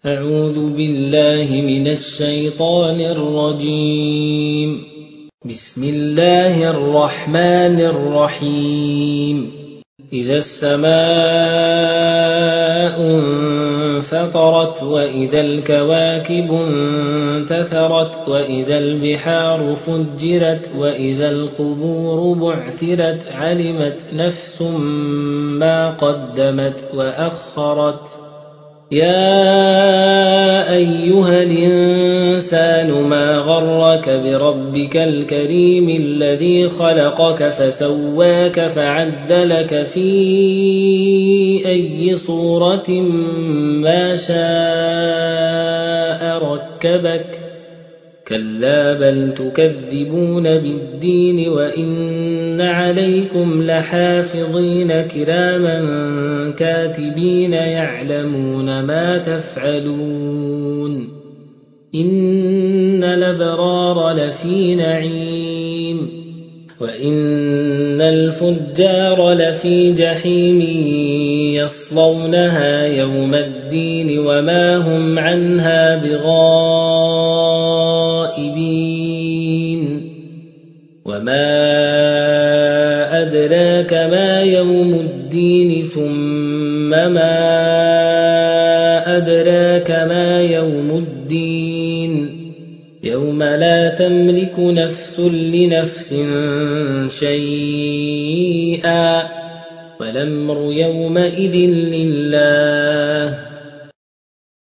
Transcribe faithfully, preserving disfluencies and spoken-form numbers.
أعوذ بالله من الشيطان الرجيم. بسم الله الرحمن الرحيم. إذا السماء انفطرت وإذا الكواكب انتثرت وإذا البحار فجرت وإذا القبور بعثرت علمت نفس ما قدمت وأخرت. يا أيها الإنسان ما غرك بربك الكريم الذي خلقك فسواك فعدلك في أي صورة ما شاء ركبك. كلا بل تكذبون بالدين وإن عليكم لحافظين كراما كاتبين يعلمون ما تفعلون. إن الأبرار لفي نعيم وإن الفجار لفي جحيم يصلونها يوم الدين وما هم عنها بغائبين. وما أدراك ما يوم الدين ثم ما أدراك ما يوم الدين يوم لا تملك نفس لنفس شيئا والأمر يومئذ لله.